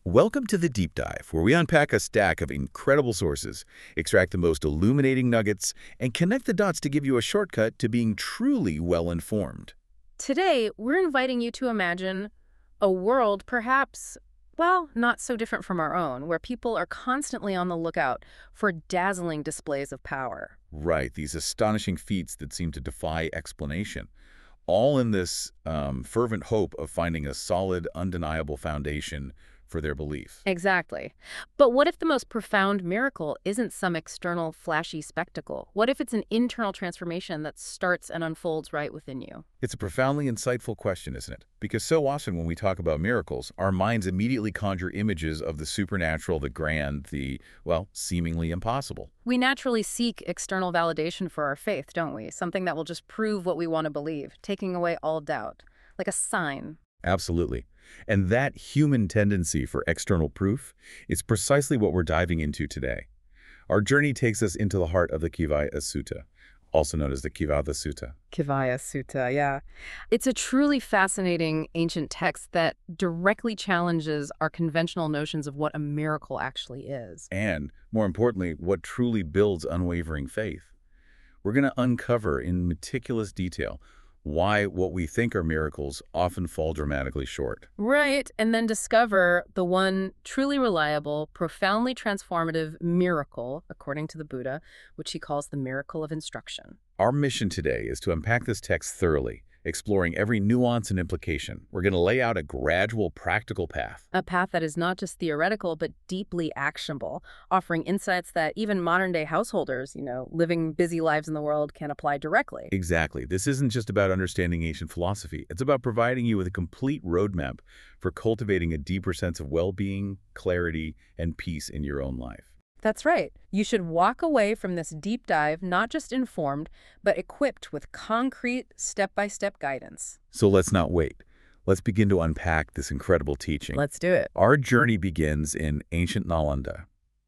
Welcome to the Deep Dive, where we unpack a stack of incredible sources, extract the most illuminating nuggets, and connect the dots to give you a shortcut to being truly well-informed. Today, we're inviting you to imagine a world perhaps, well, not so different from our own, where people are constantly on the lookout for dazzling displays of power. Right, these astonishing feats that seem to defy explanation, all in this fervent hope of finding a solid, undeniable foundation for their belief. Exactly. But what if the most profound miracle isn't some external, flashy spectacle? What if it's an internal transformation that starts and unfolds right within you? It's a profoundly insightful question, isn't it? Because so often when we talk about miracles, our minds immediately conjure images of the supernatural, the grand, the, well, seemingly impossible. We naturally seek external validation for our faith, don't we? Something that will just prove what we want to believe, taking away all doubt, like a sign. Absolutely. And that human tendency for external proof is precisely what we're diving into today. Our journey takes us into the heart of the Kivaya Sutta, also known as the Kivada Sutta. Kivaya Sutta, yeah. It's a truly fascinating ancient text that directly challenges our conventional notions of what a miracle actually is. And, more importantly, what truly builds unwavering faith. We're going to uncover in meticulous detail why what we think are miracles often fall dramatically short. Right, and then discover the one truly reliable, profoundly transformative miracle, according to the Buddha, which he calls the miracle of instruction. Our mission today is to unpack this text thoroughly, exploring every nuance and implication. We're going to lay out a gradual, practical path. A path that is not just theoretical, but deeply actionable, offering insights that even modern-day householders, living busy lives in the world, can apply directly. Exactly. This isn't just about understanding ancient philosophy. It's about providing you with a complete roadmap for cultivating a deeper sense of well-being, clarity, and peace in your own life. That's right. You should walk away from this deep dive not just informed, but equipped with concrete, step-by-step guidance. So let's not wait. Let's begin to unpack this incredible teaching. Let's do it. Our journey begins in ancient Nalanda.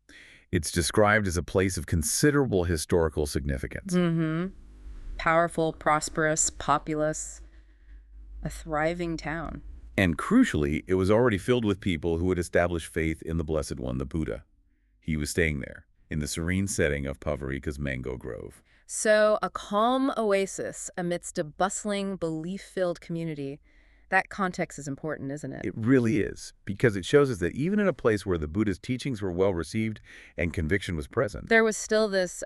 It's described as a place of considerable historical significance. Powerful, prosperous, populous, a thriving town. And crucially, it was already filled with people who had established faith in the Blessed One, the Buddha. He was staying there, in the serene setting of Pavarika's mango grove. So, a calm oasis amidst a bustling, belief-filled community. That context is important, isn't it? It really is, because it shows us that even in a place where the Buddha's teachings were well received and conviction was present, There was still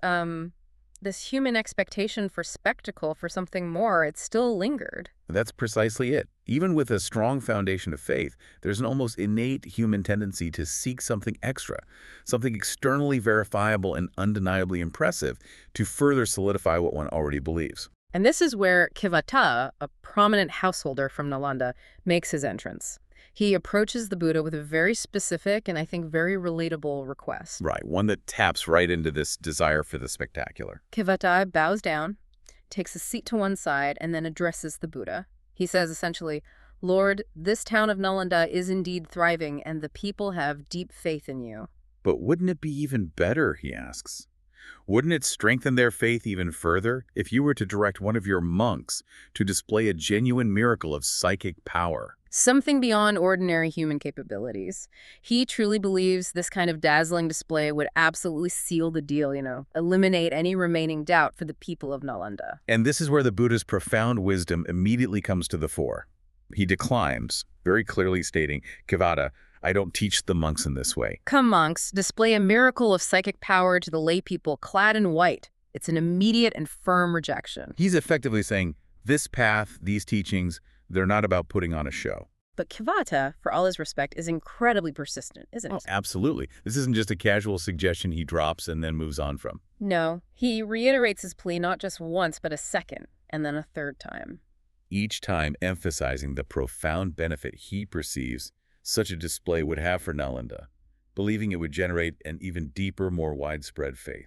this human expectation for spectacle, for something more. It still lingered. that's precisely it. Even with a strong foundation of faith, there's an almost innate human tendency to seek something extra, something externally verifiable and undeniably impressive to further solidify what one already believes. And this is where Kivata, a prominent householder from Nalanda, makes his entrance. He approaches the Buddha with a very specific and I think very relatable request. Right, one that taps right into this desire for the spectacular. Kivata bows down, takes a seat to one side, and then addresses the Buddha. He says essentially, "Lord, this town of Nalanda is indeed thriving, and the people have deep faith in you." But wouldn't it be even better, he asks? Wouldn't it strengthen their faith even further if you were to direct one of your monks to display a genuine miracle of psychic power? Something beyond ordinary human capabilities. He truly believes this kind of dazzling display would absolutely seal the deal, eliminate any remaining doubt for the people of Nalanda. And this is where the Buddha's profound wisdom immediately comes to the fore. He declines, very clearly stating, Kivada, I don't teach the monks in this way. Come, monks, display a miracle of psychic power to the lay people clad in white. It's an immediate and firm rejection. He's effectively saying, this path, these teachings, they're not about putting on a show. But Kivata, for all his respect, is incredibly persistent, isn't he? Oh, absolutely. This isn't just a casual suggestion he drops and then moves on from. No, he reiterates his plea not just once, but a second, and then a third time. Each time emphasizing the profound benefit he perceives such a display would have for Nalanda, believing it would generate an even deeper, more widespread faith.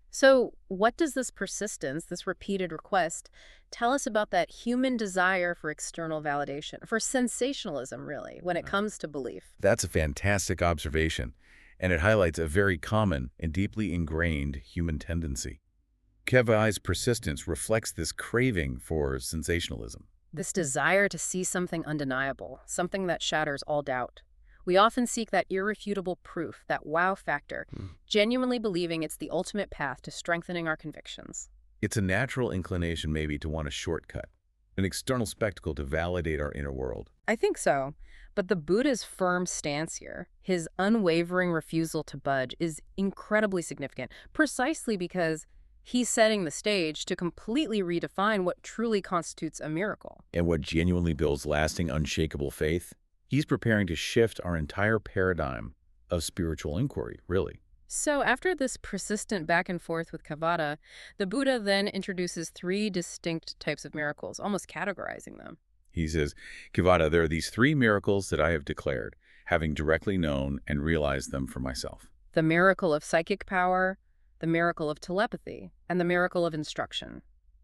So what does this persistence, this repeated request, tell us about that human desire for external validation, for sensationalism, really, when it comes to belief? That's a fantastic observation, and it highlights a very common and deeply ingrained human tendency. Kevai's persistence reflects this craving for sensationalism. This desire to see something undeniable, something that shatters all doubt. We often seek that irrefutable proof, that wow factor, Hmm. genuinely believing it's the ultimate path to strengthening our convictions. It's a natural inclination maybe to want a shortcut, an external spectacle to validate our inner world. I think so. But the Buddha's firm stance here, his unwavering refusal to budge, is incredibly significant, precisely because he's setting the stage to completely redefine what truly constitutes a miracle. And what genuinely builds lasting, unshakable faith? He's preparing to shift our entire paradigm of spiritual inquiry, really. So after this persistent back and forth with Kavada, the Buddha then introduces three distinct types of miracles, almost categorizing them. He says, Kivada, there are these three miracles that I have declared, having directly known and realized them for myself. The miracle of psychic power, the miracle of telepathy, and the miracle of instruction.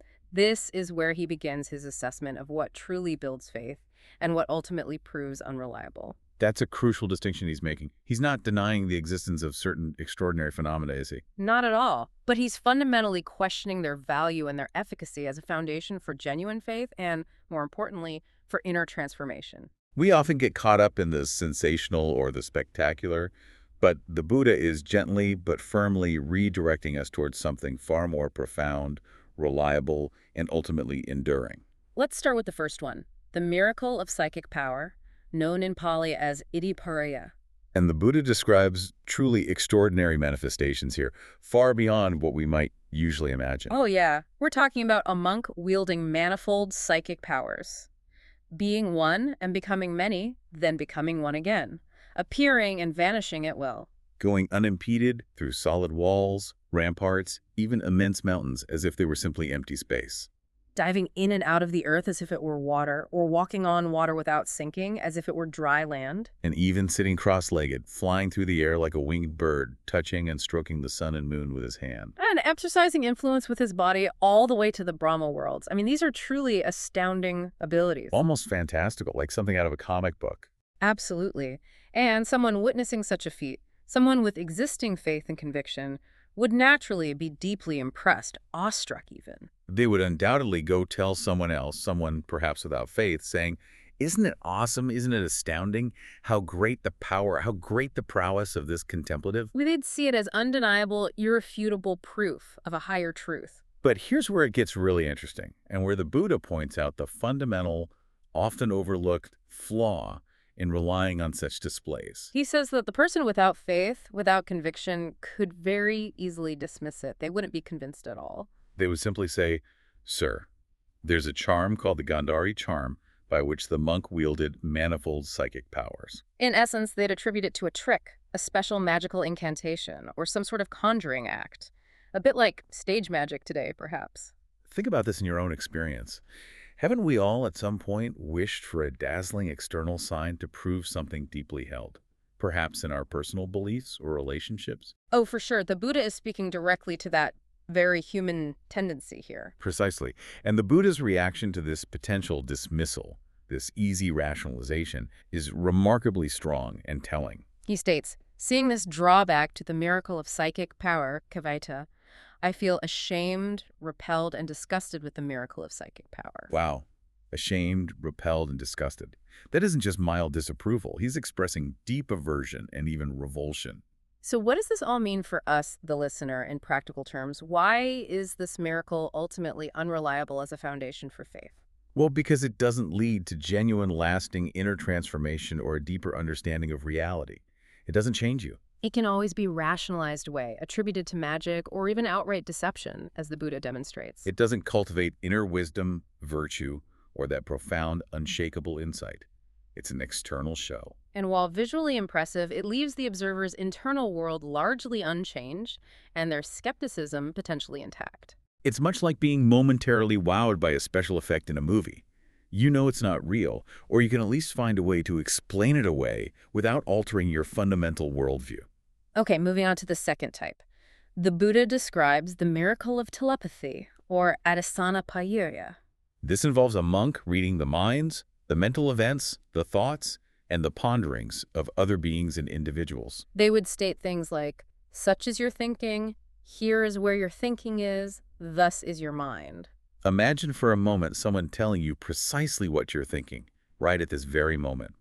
This is where he begins his assessment of what truly builds faith and what ultimately proves unreliable. That's a crucial distinction he's making. He's not denying the existence of certain extraordinary phenomena, is he? Not at all. But he's fundamentally questioning their value and their efficacy as a foundation for genuine faith and, more importantly, for inner transformation. We often get caught up in the sensational or the spectacular, but the Buddha is gently but firmly redirecting us towards something far more profound, reliable, and ultimately enduring. Let's start with the first one, the miracle of psychic power, known in Pali as Iddhiparaya. And the Buddha describes truly extraordinary manifestations here, far beyond what we might usually imagine. Oh yeah, we're talking about a monk wielding manifold psychic powers. Being one and becoming many, then becoming one again. Appearing and vanishing at will. Going unimpeded through solid walls, ramparts, even immense mountains as if they were simply empty space. Diving in and out of the earth as if it were water, or walking on water without sinking as if it were dry land. And even sitting cross-legged, flying through the air like a winged bird, touching and stroking the sun and moon with his hand. And exercising influence with his body all the way to the Brahma worlds. I mean, these are truly astounding abilities. Almost fantastical, like something out of a comic book. Absolutely. And someone witnessing such a feat, someone with existing faith and conviction, would naturally be deeply impressed, awestruck even. They would undoubtedly go tell someone else, someone perhaps without faith, saying, "Isn't it awesome? Isn't it astounding how great the power, how great the prowess of this contemplative?" They'd see it as undeniable, irrefutable proof of a higher truth. But here's where it gets really interesting, and where the Buddha points out the fundamental, often overlooked flaw in relying on such displays. He says that the person without faith, without conviction, could very easily dismiss it. They wouldn't be convinced at all. They would simply say, "Sir, there's a charm called the Gandhari charm by which the monk wielded manifold psychic powers." In essence, they'd attribute it to a trick, a special magical incantation, or some sort of conjuring act. A bit like stage magic today, perhaps. Think about this in your own experience. Haven't we all at some point wished for a dazzling external sign to prove something deeply held? Perhaps in our personal beliefs or relationships? Oh, for sure. The Buddha is speaking directly to that very human tendency here. Precisely. And the Buddha's reaction to this potential dismissal, this easy rationalization, is remarkably strong and telling. He states, seeing this drawback to the miracle of psychic power, Kavaita, I feel ashamed, repelled, and disgusted with the miracle of psychic power. Wow. Ashamed, repelled, and disgusted. That isn't just mild disapproval. He's expressing deep aversion and even revulsion. So what does this all mean for us, the listener, in practical terms? Why is this miracle ultimately unreliable as a foundation for faith? Well, because it doesn't lead to genuine, lasting inner transformation or a deeper understanding of reality. It doesn't change you. It can always be rationalized away, attributed to magic, or even outright deception, as the Buddha demonstrates. It doesn't cultivate inner wisdom, virtue, or that profound, unshakable insight. It's an external show. And while visually impressive, it leaves the observer's internal world largely unchanged and their skepticism potentially intact. It's much like being momentarily wowed by a special effect in a movie. You know it's not real, or you can at least find a way to explain it away without altering your fundamental worldview. Okay, moving on to the second type. The Buddha describes the miracle of telepathy, or Adisana. This involves a monk reading the minds, the mental events, the thoughts, and the ponderings of other beings and individuals. They would state things like, such is your thinking, here is where your thinking is, thus is your mind. Imagine for a moment someone telling you precisely what you're thinking, right at this very moment.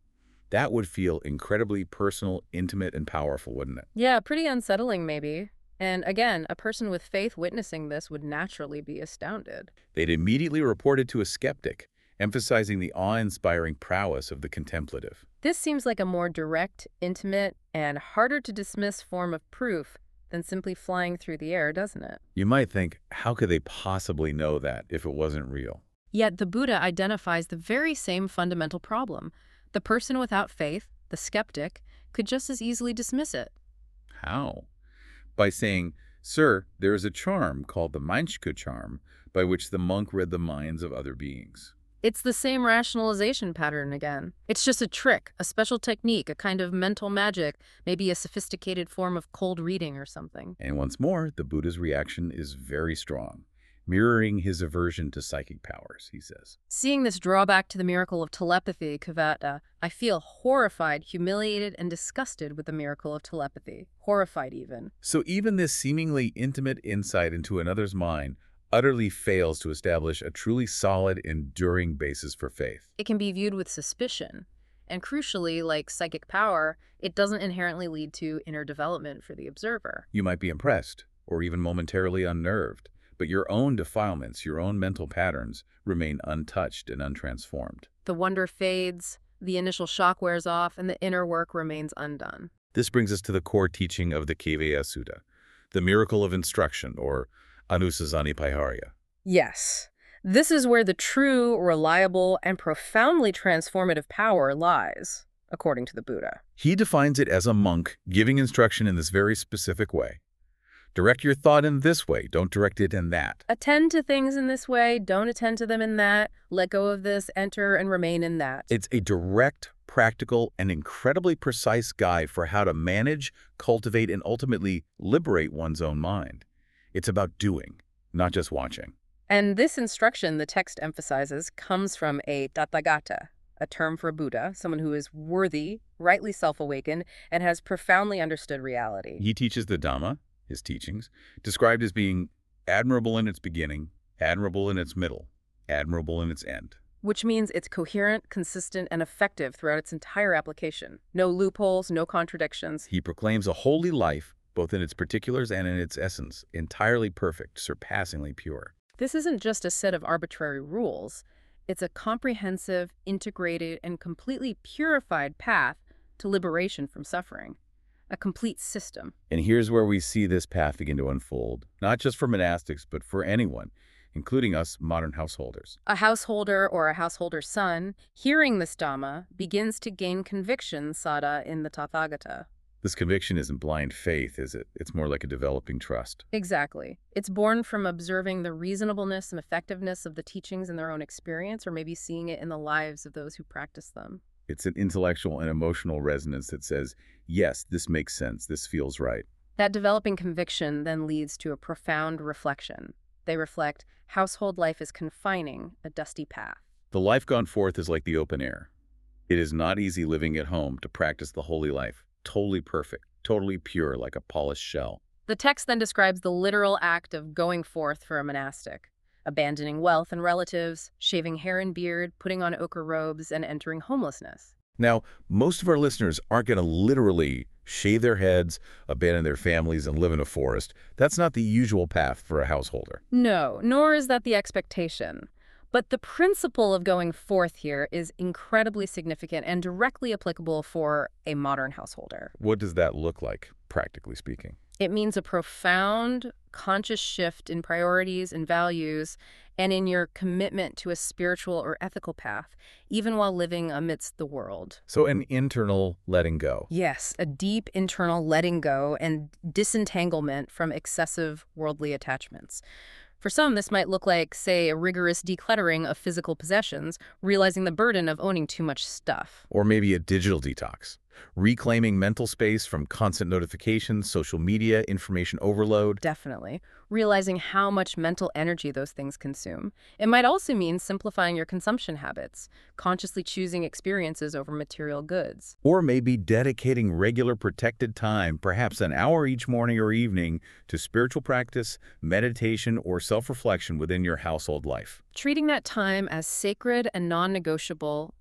That would feel incredibly personal, intimate, and powerful, wouldn't it? Yeah, pretty unsettling maybe. And again, a person with faith witnessing this would naturally be astounded. They'd immediately report it to a skeptic, emphasizing the awe-inspiring prowess of the contemplative. This seems like a more direct, intimate, and harder to dismiss form of proof than simply flying through the air, doesn't it? You might think, how could they possibly know that if it wasn't real? Yet the Buddha identifies the very same fundamental problem. The person without faith, the skeptic, could just as easily dismiss it. How? By saying, "Sir, there is a charm called the Manchka charm, by which the monk read the minds of other beings." It's the same rationalization pattern again. It's just a trick, a special technique, a kind of mental magic, maybe a sophisticated form of cold reading or something. And once more, the Buddha's reaction is very strong, mirroring his aversion to psychic powers, he says. Seeing this drawback to the miracle of telepathy, Kavata, I feel horrified, humiliated, and disgusted with the miracle of telepathy. Horrified even. So even this seemingly intimate insight into another's mind utterly fails to establish a truly solid, enduring basis for faith. It can be viewed with suspicion. And crucially, like psychic power, it doesn't inherently lead to inner development for the observer. You might be impressed, or even momentarily unnerved, but your own defilements, your own mental patterns, remain untouched and untransformed. The wonder fades, the initial shock wears off, and the inner work remains undone. This brings us to the core teaching of the Kaivalya Sutta, the miracle of instruction, or Anusasanipaharya. Yes, this is where the true, reliable, and profoundly transformative power lies, according to the Buddha. He defines it as a monk giving instruction in this very specific way. Direct your thought in this way, don't direct it in that. Attend to things in this way, don't attend to them in that. Let go of this, enter and remain in that. It's a direct, practical, and incredibly precise guide for how to manage, cultivate, and ultimately liberate one's own mind. It's about doing, not just watching. And this instruction, the text emphasizes, comes from a Tathagata, a term for a Buddha, someone who is worthy, rightly self-awakened, and has profoundly understood reality. He teaches the Dhamma, his teachings, described as being admirable in its beginning, admirable in its middle, admirable in its end. Which means it's coherent, consistent, and effective throughout its entire application. No loopholes, no contradictions. He proclaims a holy life, both in its particulars and in its essence, entirely perfect, surpassingly pure. This isn't just a set of arbitrary rules. It's a comprehensive, integrated, and completely purified path to liberation from suffering. A complete system. And here's where we see this path begin to unfold, not just for monastics, but for anyone, including us modern householders. A householder or a householder's son, hearing this Dhamma, begins to gain conviction, sada, in the Tathagata. This conviction isn't blind faith, is it? It's more like a developing trust. Exactly. It's born from observing the reasonableness and effectiveness of the teachings in their own experience, or maybe seeing it in the lives of those who practice them. It's an intellectual and emotional resonance that says, yes, this makes sense, this feels right. That developing conviction then leads to a profound reflection. They reflect, household life is confining, a dusty path. The life gone forth is like the open air. It is not easy living at home to practice the holy life. Totally perfect, totally pure, like a polished shell. The text then describes the literal act of going forth for a monastic, abandoning wealth and relatives, shaving hair and beard, putting on ochre robes, and entering homelessness. Now, most of our listeners aren't going to literally shave their heads, abandon their families, and live in a forest. That's not the usual path for a householder. No, nor is that the expectation. But the principle of going forth here is incredibly significant and directly applicable for a modern householder. What does that look like, practically speaking? It means a profound, conscious shift in priorities and values and in your commitment to a spiritual or ethical path, even while living amidst the world. So an internal letting go. Yes, a deep internal letting go and disentanglement from excessive worldly attachments. For some, this might look like, say, a rigorous decluttering of physical possessions, realizing the burden of owning too much stuff. Or maybe a digital detox. Reclaiming mental space from constant notifications, social media, information overload. Definitely. Realizing how much mental energy those things consume. It might also mean simplifying your consumption habits, consciously choosing experiences over material goods. Or maybe dedicating regular protected time, perhaps an hour each morning or evening, to spiritual practice, meditation, or self-reflection within your household life. Treating that time as sacred and non-negotiable,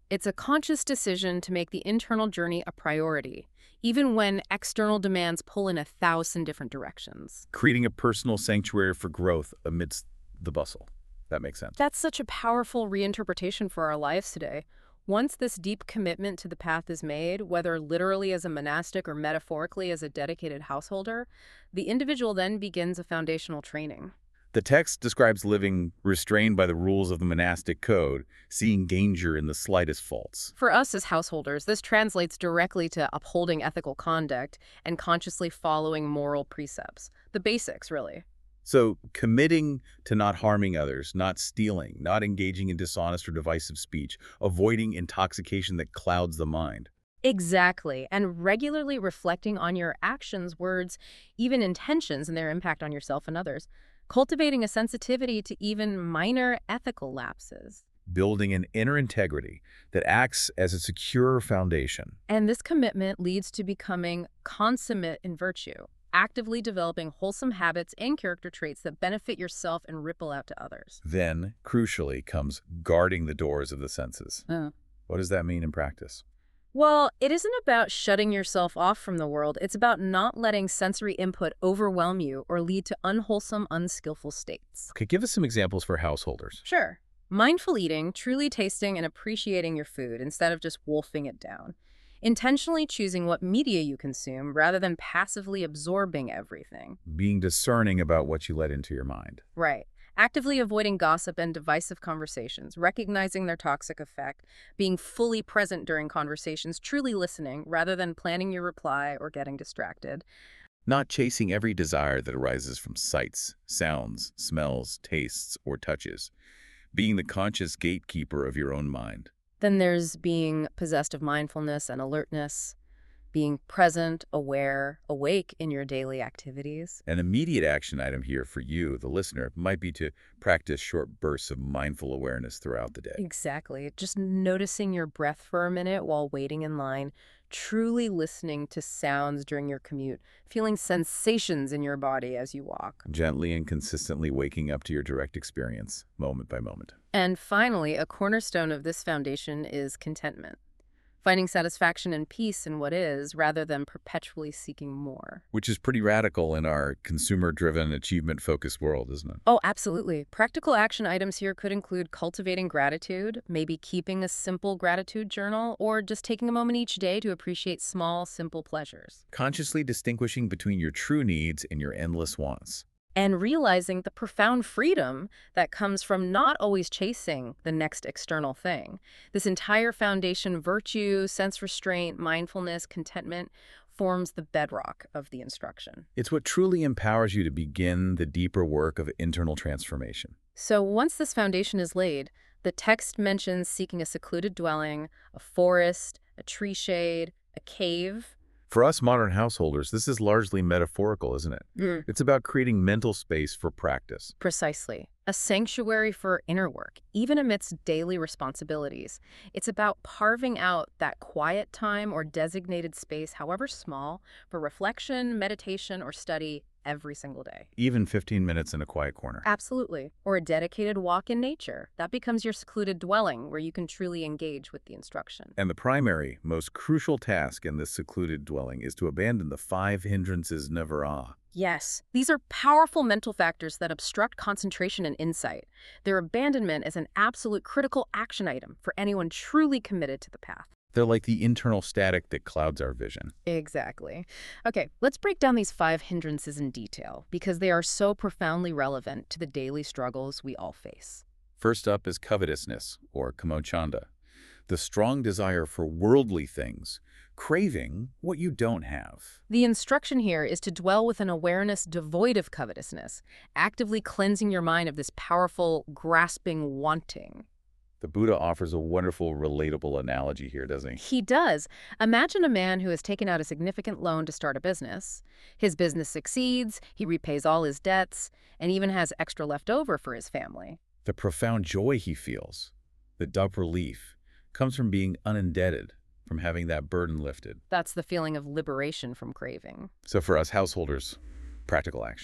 It's a conscious decision to make the internal journey a priority, even when external demands pull in 1,000 different directions. Creating a personal sanctuary for growth amidst the bustle. That makes sense. That's such a powerful reinterpretation for our lives today. Once this deep commitment to the path is made, whether literally as a monastic or metaphorically as a dedicated householder, the individual then begins a foundational training. The text describes living restrained by the rules of the monastic code, seeing danger in the slightest faults. For us as householders, this translates directly to upholding ethical conduct and consciously following moral precepts. The basics, really. So, committing to not harming others, not stealing, not engaging in dishonest or divisive speech, avoiding intoxication that clouds the mind. Exactly. And regularly reflecting on your actions, words, even intentions and their impact on yourself and others. Cultivating a sensitivity to even minor ethical lapses. Building an inner integrity that acts as a secure foundation. And this commitment leads to becoming consummate in virtue, actively developing wholesome habits and character traits that benefit yourself and ripple out to others. Then, crucially, comes guarding the doors of the senses. What does that mean in practice? Well, it isn't about shutting yourself off from the world. It's about not letting sensory input overwhelm you or lead to unwholesome, unskillful states. Okay, give us some examples for householders. Sure. Mindful eating, truly tasting and appreciating your food instead of just wolfing it down. Intentionally choosing what media you consume rather than passively absorbing everything. Being discerning about what you let into your mind. Right. Actively avoiding gossip and divisive conversations, recognizing their toxic effect, being fully present during conversations, truly listening rather than planning your reply or getting distracted. Not chasing every desire that arises from sights, sounds, smells, tastes, or touches. Being the conscious gatekeeper of your own mind. Then there's being possessed of mindfulness and alertness, being present, aware, awake in your daily activities. An immediate action item here for you, the listener, might be to practice short bursts of mindful awareness throughout the day. Exactly. Just noticing your breath for a minute while waiting in line, truly listening to sounds during your commute, feeling sensations in your body as you walk. Gently and consistently waking up to your direct experience, moment by moment. And finally, a cornerstone of this foundation is contentment. Finding satisfaction and peace in what is, rather than perpetually seeking more. Which is pretty radical in our consumer-driven, achievement-focused world, isn't it? Oh, absolutely. Practical action items here could include cultivating gratitude, maybe keeping a simple gratitude journal, or just taking a moment each day to appreciate small, simple pleasures. Consciously distinguishing between your true needs and your endless wants. And realizing the profound freedom that comes from not always chasing the next external thing. This entire foundation, virtue, sense restraint, mindfulness, contentment, forms the bedrock of the instruction. It's what truly empowers you to begin the deeper work of internal transformation. So once this foundation is laid, the text mentions seeking a secluded dwelling, a forest, a tree shade, a cave. For us modern householders, this is largely metaphorical, isn't it? It's about creating mental space for practice. Precisely. A sanctuary for inner work, even amidst daily responsibilities. It's about carving out that quiet time or designated space, however small, for reflection, meditation, or study every single day. Even 15 minutes in a quiet corner. Absolutely. Or a dedicated walk in nature. That becomes your secluded dwelling where you can truly engage with the instruction. And the primary, most crucial task in this secluded dwelling is to abandon the 5 hindrances navara. Yes, these are powerful mental factors that obstruct concentration and insight. Their abandonment is an absolute critical action item for anyone truly committed to the path. They're like the internal static that clouds our vision. Exactly. Okay, let's break down these 5 hindrances in detail because they are so profoundly relevant to the daily struggles we all face. First up is covetousness, or kamochanda, the strong desire for worldly things, craving what you don't have. The instruction here is to dwell with an awareness devoid of covetousness, actively cleansing your mind of this powerful, grasping wanting. The Buddha offers a wonderful, relatable analogy here, doesn't he? He does. Imagine a man who has taken out a significant loan to start a business. His business succeeds, he repays all his debts, and even has extra left over for his family. The profound joy he feels, the deep relief, comes from being unindebted, from having that burden lifted. That's the feeling of liberation from craving. So for us householders, practical actions.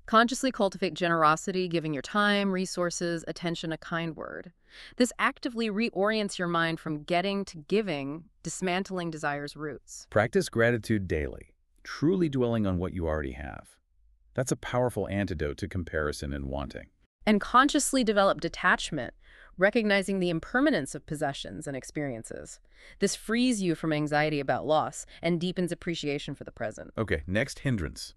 Consciously cultivate generosity, giving your time, resources, attention, a kind word. This actively reorients your mind from getting to giving, dismantling desire's roots. Practice gratitude daily, truly dwelling on what you already have. That's a powerful antidote to comparison and wanting. And consciously develop detachment, recognizing the impermanence of possessions and experiences. This frees you from anxiety about loss and deepens appreciation for the present. Okay, next hindrance.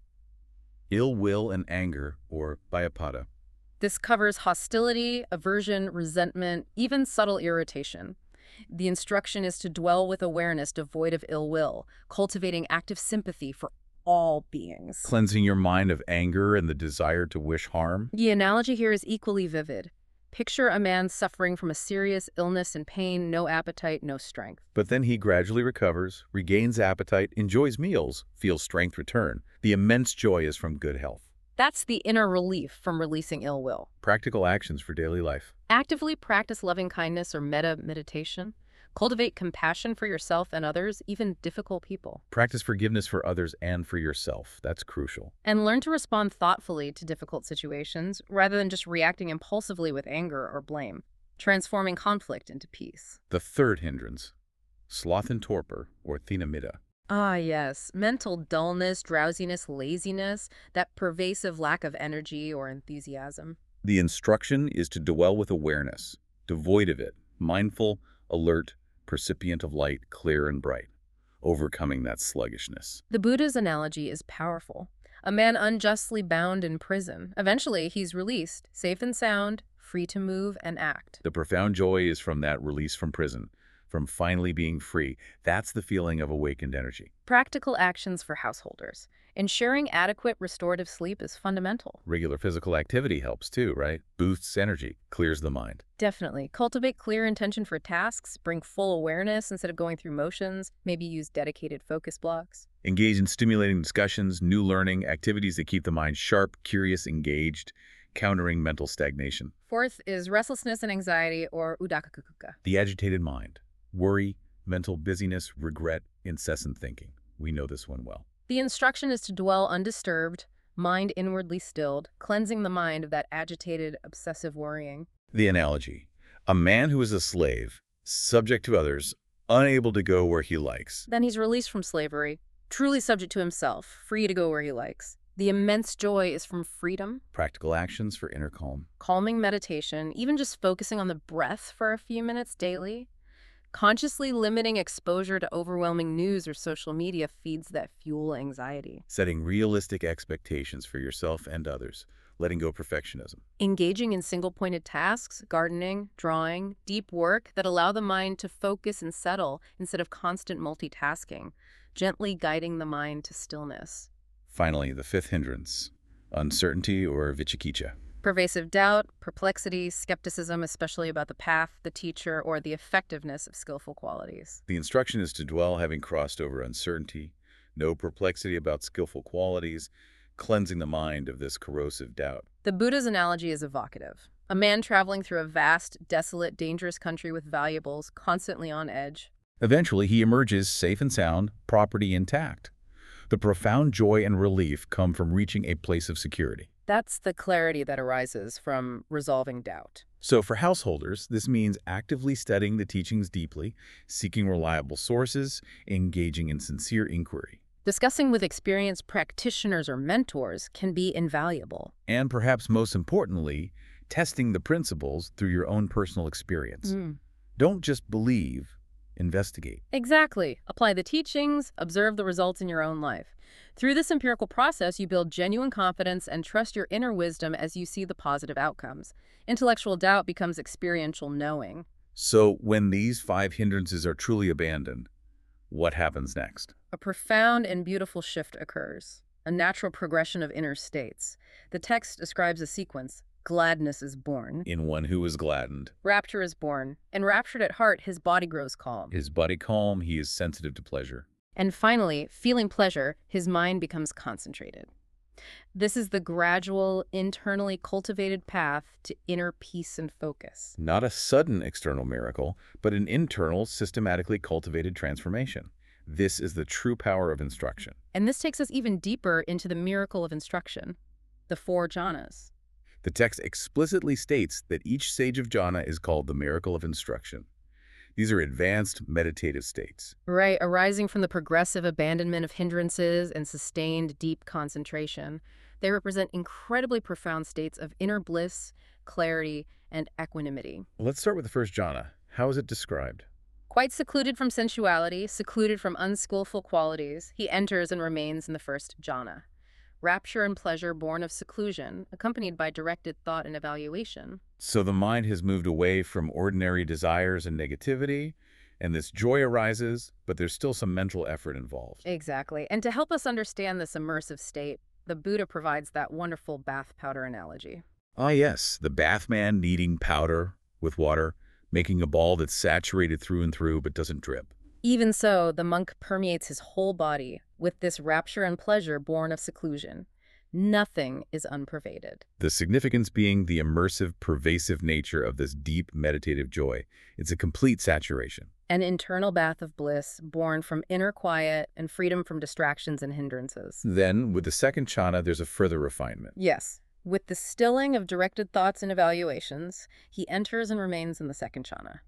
Ill will and anger, or Bhayapada. This covers hostility, aversion, resentment, even subtle irritation. The instruction is to dwell with awareness devoid of ill will, cultivating active sympathy for all beings. Cleansing your mind of anger and the desire to wish harm. The analogy here is equally vivid. Picture a man suffering from a serious illness and pain, no appetite, no strength. But then he gradually recovers, regains appetite, enjoys meals, feels strength return. The immense joy is from good health. That's the inner relief from releasing ill will. Practical actions for daily life. Actively practice loving kindness or metta meditation. Cultivate compassion for yourself and others, even difficult people. Practice forgiveness for others and for yourself. That's crucial. And learn to respond thoughtfully to difficult situations rather than just reacting impulsively with anger or blame, transforming conflict into peace. The third hindrance, sloth and torpor, or thinamita. Ah, yes. Mental dullness, drowsiness, laziness, that pervasive lack of energy or enthusiasm. The instruction is to dwell with awareness, devoid of it, mindful, alert, percipient of light, clear and bright, overcoming that sluggishness. The Buddha's analogy is powerful. A man unjustly bound in prison. Eventually, he's released, safe and sound, free to move and act. The profound joy is from that release from prison, from finally being free. That's the feeling of awakened energy. Practical actions for householders. Ensuring adequate restorative sleep is fundamental. Regular physical activity helps too, right? Boosts energy, clears the mind. Definitely. Cultivate clear intention for tasks, bring full awareness instead of going through motions, maybe use dedicated focus blocks. Engage in stimulating discussions, new learning, activities that keep the mind sharp, curious, engaged, countering mental stagnation. Fourth is restlessness and anxiety, or udakakukuka. The agitated mind, worry, mental busyness, regret, incessant thinking. We know this one well. The instruction is to dwell undisturbed, mind inwardly stilled, cleansing the mind of that agitated, obsessive worrying. The analogy, a man who is a slave, subject to others, unable to go where he likes. Then he's released from slavery, truly subject to himself, free to go where he likes. The immense joy is from freedom, Practical actions for inner calm. calming meditation, even just focusing on the breath for a few minutes daily. Consciously limiting exposure to overwhelming news or social media feeds that fuel anxiety. Setting realistic expectations for yourself and others. Letting go perfectionism. Engaging in single-pointed tasks, gardening, drawing, deep work that allow the mind to focus and settle instead of constant multitasking, gently guiding the mind to stillness. Finally, the fifth hindrance, uncertainty or vicikiccha. Pervasive doubt, perplexity, skepticism, especially about the path, the teacher, or the effectiveness of skillful qualities. The instruction is to dwell having crossed over uncertainty, no perplexity about skillful qualities, cleansing the mind of this corrosive doubt. The Buddha's analogy is evocative. A man traveling through a vast, desolate, dangerous country with valuables, constantly on edge. Eventually, he emerges safe and sound, property intact. The profound joy and relief come from reaching a place of security. That's the clarity that arises from resolving doubt. So for householders, this means actively studying the teachings deeply, seeking reliable sources, engaging in sincere inquiry. Discussing with experienced practitioners or mentors can be invaluable. And perhaps most importantly, testing the principles through your own personal experience. Don't just believe, investigate. Exactly. Apply the teachings, observe the results in your own life. Through this empirical process, you build genuine confidence and trust your inner wisdom as you see the positive outcomes. Intellectual doubt becomes experiential knowing. So when these 5 hindrances are truly abandoned, what happens next? A profound and beautiful shift occurs, a natural progression of inner states. The text describes a sequence. Gladness is born. In one who is gladdened. Rapture is born. Enraptured at heart, his body grows calm. His body calm, he is sensitive to pleasure. And finally, feeling pleasure, his mind becomes concentrated. This is the gradual, internally cultivated path to inner peace and focus. Not a sudden external miracle, but an internal, systematically cultivated transformation. This is the true power of instruction. And this takes us even deeper into the miracle of instruction. the 4 jhanas. The text explicitly states that each stage of jhana is called the miracle of instruction. These are advanced meditative states. Right, arising from the progressive abandonment of hindrances and sustained deep concentration. They represent incredibly profound states of inner bliss, clarity, and equanimity. Let's start with the first jhana. How is it described? Quite secluded from sensuality, secluded from unskillful qualities, he enters and remains in the first jhana. Rapture and pleasure born of seclusion, accompanied by directed thought and evaluation. So the mind has moved away from ordinary desires and negativity, and this joy arises, but there's still some mental effort involved. Exactly. And to help us understand this immersive state, the Buddha provides that wonderful bath powder analogy. Ah, yes, the bathman kneading powder with water, making a ball that's saturated through and through but doesn't drip. Even so, the monk permeates his whole body with this rapture and pleasure born of seclusion. Nothing is unpervaded. The significance being the immersive, pervasive nature of this deep meditative joy. It's a complete saturation. An internal bath of bliss born from inner quiet and freedom from distractions and hindrances. Then, with the second jhana, there's a further refinement. Yes. With the stilling of directed thoughts and evaluations, he enters and remains in the second jhana.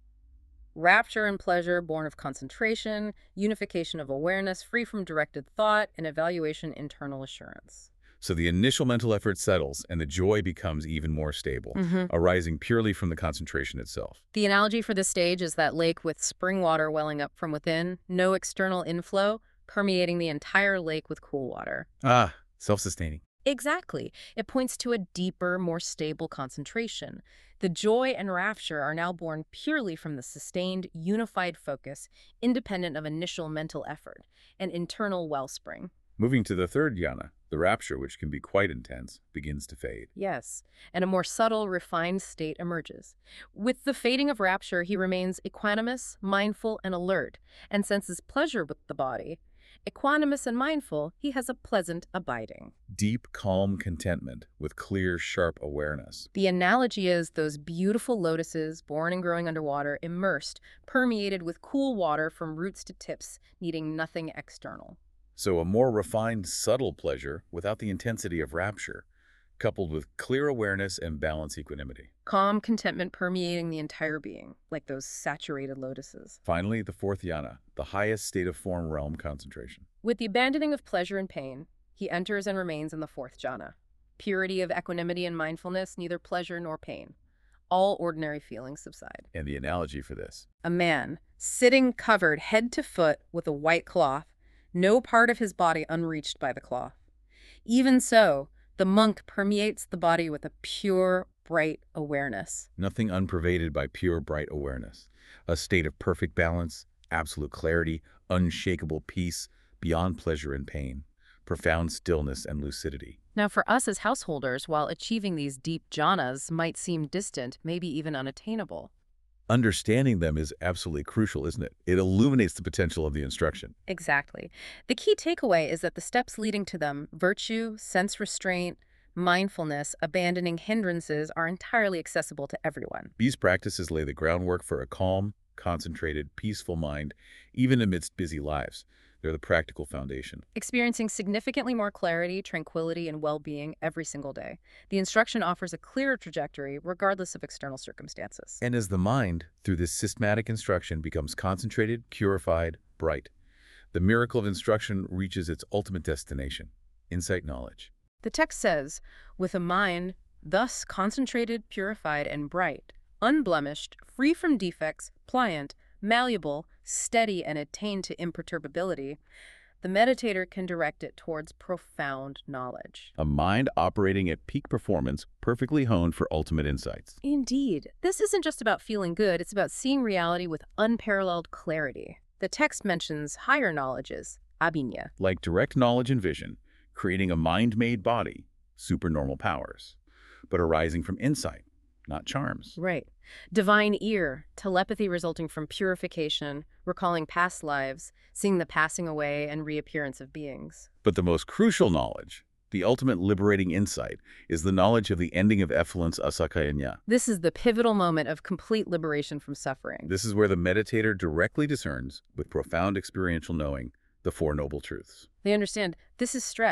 Rapture and pleasure born of concentration, unification of awareness free from directed thought, and evaluation internal assurance. So the initial mental effort settles, and the joy becomes even more stable, arising purely from the concentration itself. The analogy for this stage is that lake with spring water welling up from within, no external inflow, permeating the entire lake with cool water. Ah, self-sustaining. Exactly. It points to a deeper, more stable concentration. The joy and rapture are now born purely from the sustained, unified focus, independent of initial mental effort, an internal wellspring. Moving to the third jhana, the rapture, which can be quite intense, begins to fade. Yes, and a more subtle, refined state emerges. With the fading of rapture, he remains equanimous, mindful, and alert, and senses pleasure with the body. Equanimous and mindful, he has a pleasant abiding. Deep, calm contentment with clear, sharp awareness. The analogy is those beautiful lotuses, born and growing underwater, immersed, permeated with cool water from roots to tips, needing nothing external. So a more refined, subtle pleasure without the intensity of rapture, coupled with clear awareness and balanced equanimity. Calm contentment permeating the entire being, like those saturated lotuses. Finally, the fourth jhana, the highest state of form realm concentration. With the abandoning of pleasure and pain, he enters and remains in the fourth jhana. Purity of equanimity and mindfulness, neither pleasure nor pain. All ordinary feelings subside. And the analogy for this. A man, sitting covered head to foot with a white cloth, no part of his body unreached by the cloth. Even so, the monk permeates the body with a pure, bright awareness. Nothing unpervaded by pure, bright awareness. A state of perfect balance, absolute clarity, unshakable peace, beyond pleasure and pain, profound stillness and lucidity. Now, for us as householders, while achieving these deep jhanas might seem distant, maybe even unattainable, Understanding them is absolutely crucial, isn't it? It illuminates the potential of the instruction. exactly. The key takeaway is that the steps leading to them, virtue, sense restraint, mindfulness, abandoning hindrances, are entirely accessible to everyone. These practices lay the groundwork for a calm, concentrated, peaceful mind, even amidst busy lives. They're the practical foundation. Experiencing significantly more clarity, tranquility, and well-being every single day. The instruction offers a clearer trajectory regardless of external circumstances. And as the mind, through this systematic instruction, becomes concentrated, purified, bright, the miracle of instruction reaches its ultimate destination, insight knowledge. The text says, with a mind thus concentrated, purified, and bright, unblemished, free from defects, pliant, malleable, steady, and attained to imperturbability, the meditator can direct it towards profound knowledge. A mind operating at peak performance, perfectly honed for ultimate insights. Indeed. This isn't just about feeling good, it's about seeing reality with unparalleled clarity. The text mentions higher knowledges, abhinya. Like direct knowledge and vision, creating a mind-made body, supernormal powers, but arising from insight, not charms. Right. Divine ear, telepathy resulting from purification, recalling past lives, seeing the passing away and reappearance of beings. But the most crucial knowledge, the ultimate liberating insight, is the knowledge of the ending of effluence asakayanya. This is the pivotal moment of complete liberation from suffering. This is where the meditator directly discerns, with profound experiential knowing, the Four Noble Truths. They understand this is stress,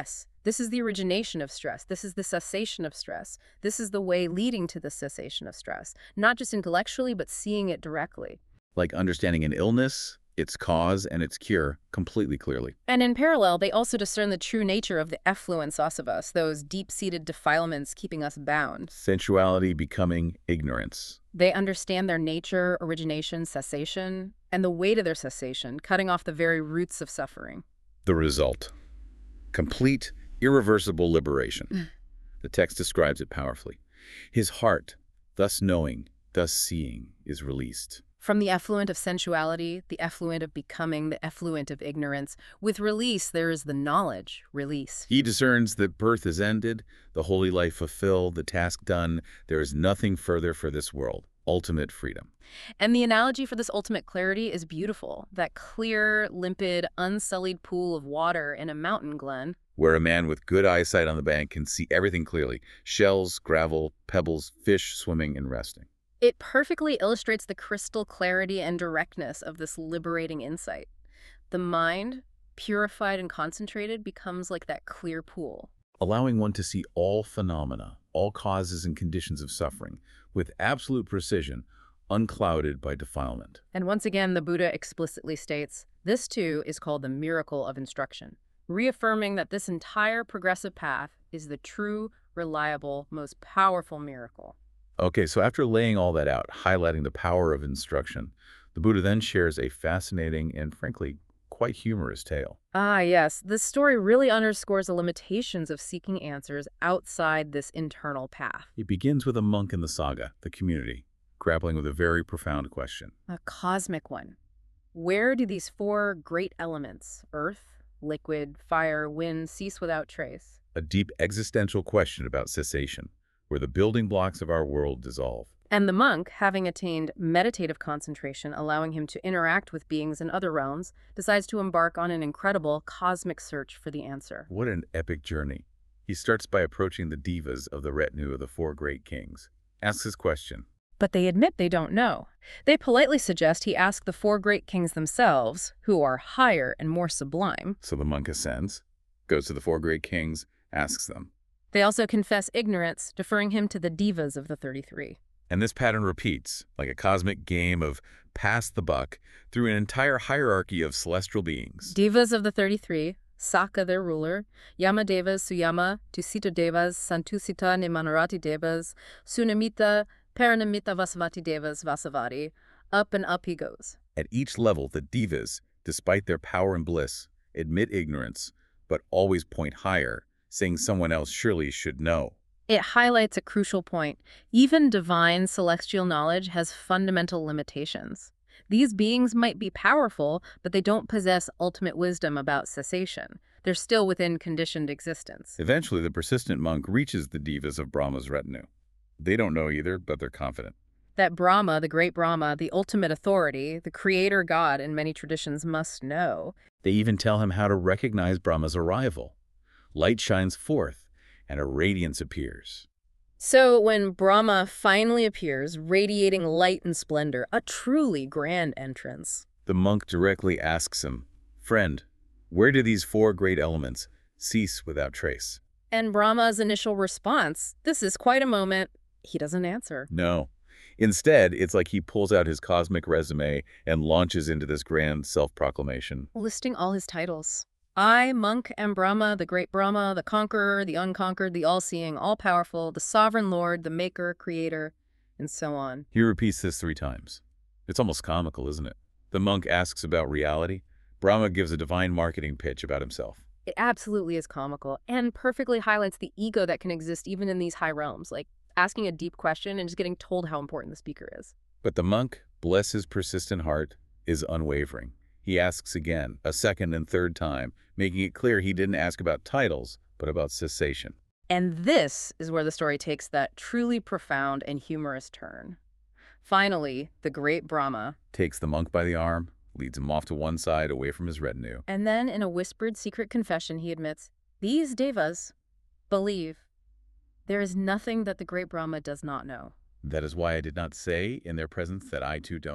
This is the origination of stress. This is the cessation of stress. This is the way leading to the cessation of stress, not just intellectually, but seeing it directly. Like understanding an illness, its cause, and its cure completely clearly. And in parallel, they also discern the true nature of the effluence of us, those deep-seated defilements keeping us bound. Sensuality becoming ignorance. They understand their nature, origination, cessation, and the way to their cessation, cutting off the very roots of suffering. The result. Complete, irreversible liberation. The text describes it powerfully. His heart, thus knowing, thus seeing, is released. From the effluent of sensuality, the effluent of becoming, the effluent of ignorance, with release there is the knowledge, release. He discerns that birth is ended, the holy life fulfilled, the task done. There is nothing further for this world. Ultimate freedom. And the analogy for this ultimate clarity is beautiful. That clear, limpid, unsullied pool of water in a mountain glen. Where a man with good eyesight on the bank can see everything clearly. Shells, gravel, pebbles, fish swimming and resting. It perfectly illustrates the crystal clarity and directness of this liberating insight. The mind, purified and concentrated, becomes like that clear pool. Allowing one to see all phenomena, all causes and conditions of suffering, with absolute precision, unclouded by defilement. And once again, the Buddha explicitly states, this too is called the miracle of instruction, reaffirming that this entire progressive path is the true, reliable, most powerful miracle. Okay, so after laying all that out, highlighting the power of instruction, the Buddha then shares a fascinating and, frankly, quite humorous tale. Ah, yes. This story really underscores the limitations of seeking answers outside this internal path. It begins with a monk in the saga, the community, grappling with a very profound question. A cosmic one. Where do these four great elements, earth, liquid, fire, wind, cease without trace? A deep existential question about cessation, where the building blocks of our world dissolve. And the monk, having attained meditative concentration, allowing him to interact with beings in other realms, decides to embark on an incredible cosmic search for the answer. What an epic journey. He starts by approaching the devas of the retinue of the four great kings, asks his question. But they admit they don't know. They politely suggest he ask the four great kings themselves, who are higher and more sublime. So the monk ascends, goes to the four great kings, asks them. They also confess ignorance, deferring him to the devas of the 33. And this pattern repeats, like a cosmic game of pass the buck, through an entire hierarchy of celestial beings. Devas of the 33, Saka their ruler, Yamadevas, Suyama, Tusita Devas, Santusita Nimanarati Devas, Sunamita, Paranamita Vasavati Devas, Vasavati. Up and up he goes. At each level, the devas, despite their power and bliss, admit ignorance, but always point higher, saying someone else surely should know. It highlights a crucial point. Even divine celestial knowledge has fundamental limitations. These beings might be powerful, but they don't possess ultimate wisdom about cessation. They're still within conditioned existence. Eventually, the persistent monk reaches the devas of Brahma's retinue. They don't know either, but they're confident. That Brahma, the great Brahma, the ultimate authority, the creator god in many traditions, must know. They even tell him how to recognize Brahma's arrival. Light shines forth, and a radiance appears. So when Brahma finally appears, radiating light and splendor, a truly grand entrance, the monk directly asks him, "Friend, where do these four great elements cease without trace?" And Brahma's initial response, this is quite a moment, he doesn't answer. No. Instead, it's like he pulls out his cosmic resume and launches into this grand self-proclamation. Listing all his titles. I, monk, am Brahma, the great Brahma, the conqueror, the unconquered, the all-seeing, all-powerful, the sovereign lord, the maker, creator, and so on. He repeats this 3 times. It's almost comical, isn't it? The monk asks about reality. Brahma gives a divine marketing pitch about himself. It absolutely is comical and perfectly highlights the ego that can exist even in these high realms, like asking a deep question and just getting told how important the speaker is. But the monk, bless his persistent heart, is unwavering. He asks again, a second and third time, making it clear he didn't ask about titles, but about cessation. And this is where the story takes that truly profound and humorous turn. Finally, the great Brahma takes the monk by the arm, leads him off to one side away from his retinue. And then in a whispered secret confession, he admits, these devas believe there is nothing that the great Brahma does not know. That is why I did not say in their presence that I too don't know.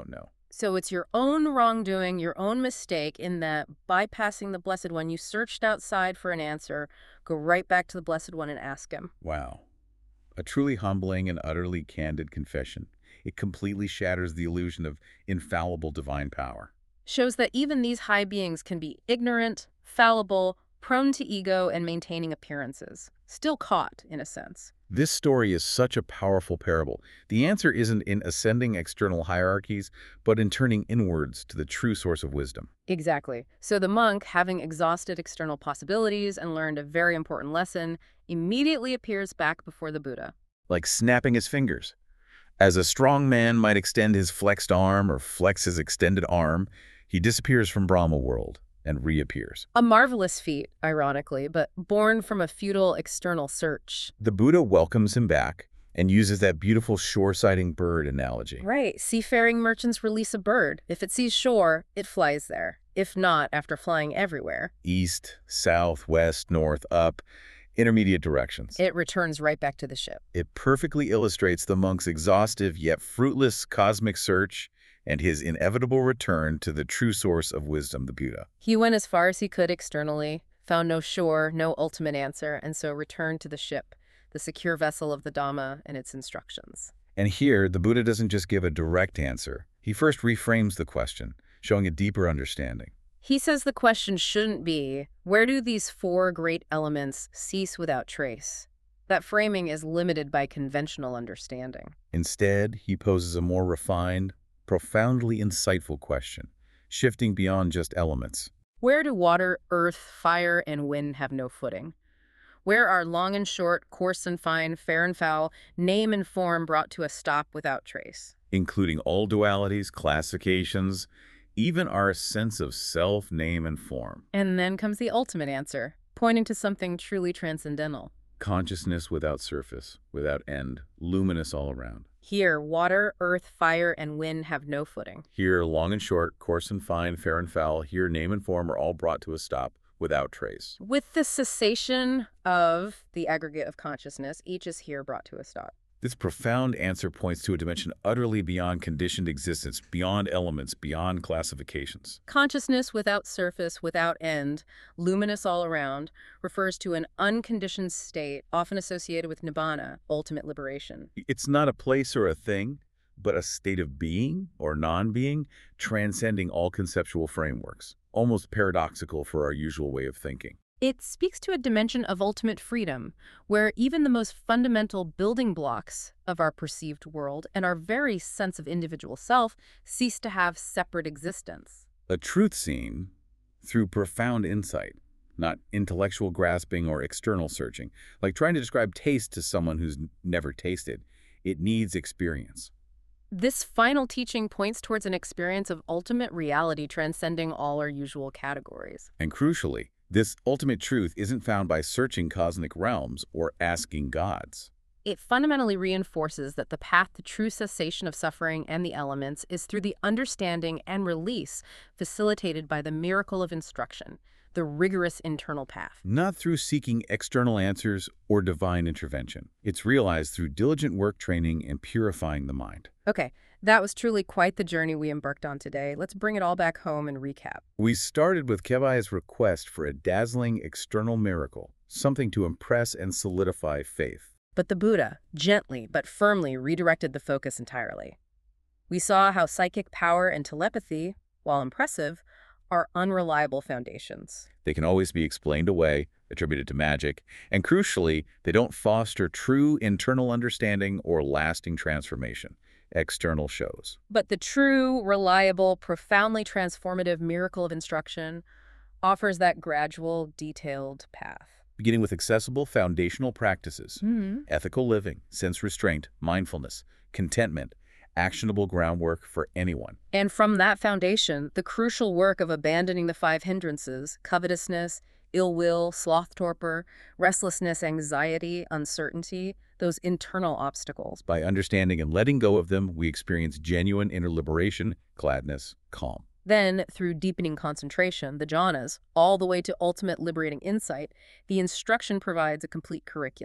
So it's your own wrongdoing, your own mistake in that bypassing the Blessed One, you searched outside for an answer, go right back to the Blessed One and ask him. Wow. A truly humbling and utterly candid confession. It completely shatters the illusion of infallible divine power. Shows that even these high beings can be ignorant, fallible, prone to ego, and maintaining appearances. Still caught, in a sense. This story is such a powerful parable. The answer isn't in ascending external hierarchies, but in turning inwards to the true source of wisdom. Exactly. So the monk, having exhausted external possibilities and learned a very important lesson, immediately appears back before the Buddha. Like snapping his fingers. As a strong man might extend his flexed arm or flex his extended arm, he disappears from Brahma world and reappears. A marvelous feat, ironically, but born from a futile external search. The Buddha welcomes him back and uses that beautiful shore-sighting bird analogy. Right. Seafaring merchants release a bird. If it sees shore, it flies there. If not, after flying everywhere, East, south, west, north, up, intermediate directions. it returns right back to the ship. It perfectly illustrates the monk's exhaustive yet fruitless cosmic search and his inevitable return to the true source of wisdom, the Buddha. He went as far as he could externally, found no shore, no ultimate answer, and so returned to the ship, the secure vessel of the Dhamma and its instructions. And here, the Buddha doesn't just give a direct answer. He first reframes the question, showing a deeper understanding. He says the question shouldn't be, where do these four great elements cease without trace? That framing is limited by conventional understanding. Instead, he poses a more refined, profoundly insightful question, shifting beyond just elements. Where do water, earth, fire, and wind have no footing? Where are long and short, coarse and fine, fair and foul, name and form brought to a stop without trace? Including all dualities, classifications, even our sense of self, name, and form. And then comes the ultimate answer, pointing to something truly transcendental. Consciousness without surface, without end, luminous all around. Here, water, earth, fire, and wind have no footing. Here, long and short, coarse and fine, fair and foul, here name and form are all brought to a stop without trace. With the cessation of the aggregate of consciousness, each is here brought to a stop. This profound answer points to a dimension utterly beyond conditioned existence, beyond elements, beyond classifications. Consciousness without surface, without end, luminous all around, refers to an unconditioned state, often associated with nibbana, ultimate liberation. It's not a place or a thing, but a state of being or non-being, transcending all conceptual frameworks, almost paradoxical for our usual way of thinking. It speaks to a dimension of ultimate freedom, where even the most fundamental building blocks of our perceived world and our very sense of individual self cease to have separate existence. A truth seen through profound insight, not intellectual grasping or external searching. Like trying to describe taste to someone who's never tasted. It needs experience. This final teaching points towards an experience of ultimate reality transcending all our usual categories. And crucially, this ultimate truth isn't found by searching cosmic realms or asking gods. It fundamentally reinforces that the path to true cessation of suffering and the elements is through the understanding and release facilitated by the miracle of instruction, the rigorous internal path. Not through seeking external answers or divine intervention. It's realized through diligent work training and purifying the mind. Okay, that was truly quite the journey we embarked on today. Let's bring it all back home and recap. We started with Kevaya's request for a dazzling external miracle, something to impress and solidify faith. But the Buddha, gently but firmly, redirected the focus entirely. We saw how psychic power and telepathy, while impressive, are unreliable foundations. They can always be explained away, attributed to magic, and crucially, they don't foster true internal understanding or lasting transformation. External shows. But the true, reliable, profoundly transformative miracle of instruction offers that gradual, detailed path. Beginning with accessible foundational practices, Mm-hmm. ethical living, sense restraint, mindfulness, contentment, actionable groundwork for anyone. And from that foundation, the crucial work of abandoning the 5 hindrances, covetousness, ill will, sloth torpor, restlessness, anxiety, uncertainty, those internal obstacles. By understanding and letting go of them, we experience genuine inner liberation, gladness, calm. Then, through deepening concentration, the jhanas, all the way to ultimate liberating insight, the instruction provides a complete curriculum.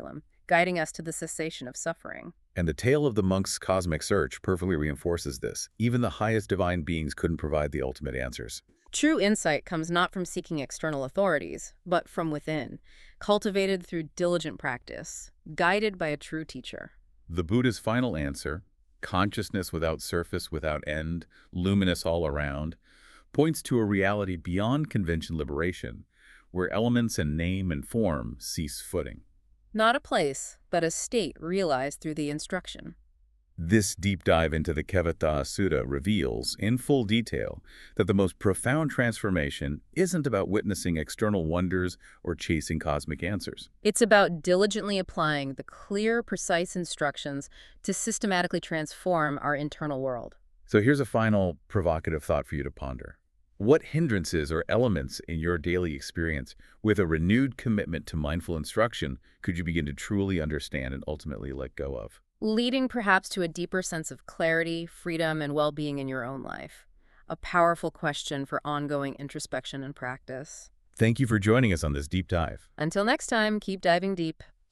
guiding us to the cessation of suffering. And the tale of the monk's cosmic search perfectly reinforces this. Even the highest divine beings couldn't provide the ultimate answers. True insight comes not from seeking external authorities, but from within, cultivated through diligent practice, guided by a true teacher. The Buddha's final answer, consciousness without surface, without end, luminous all around, points to a reality beyond convention liberation, where elements and name and form cease footing. Not a place, but a state realized through the instruction. This deep dive into the Kevata Sutta reveals, in full detail, that the most profound transformation isn't about witnessing external wonders or chasing cosmic answers. It's about diligently applying the clear, precise instructions to systematically transform our internal world. So here's a final provocative thought for you to ponder. What hindrances or elements in your daily experience, with a renewed commitment to mindful instruction, could you begin to truly understand and ultimately let go of? Leading perhaps to a deeper sense of clarity, freedom, and well-being in your own life. A powerful question for ongoing introspection and practice. Thank you for joining us on this deep dive. Until next time, keep diving deep.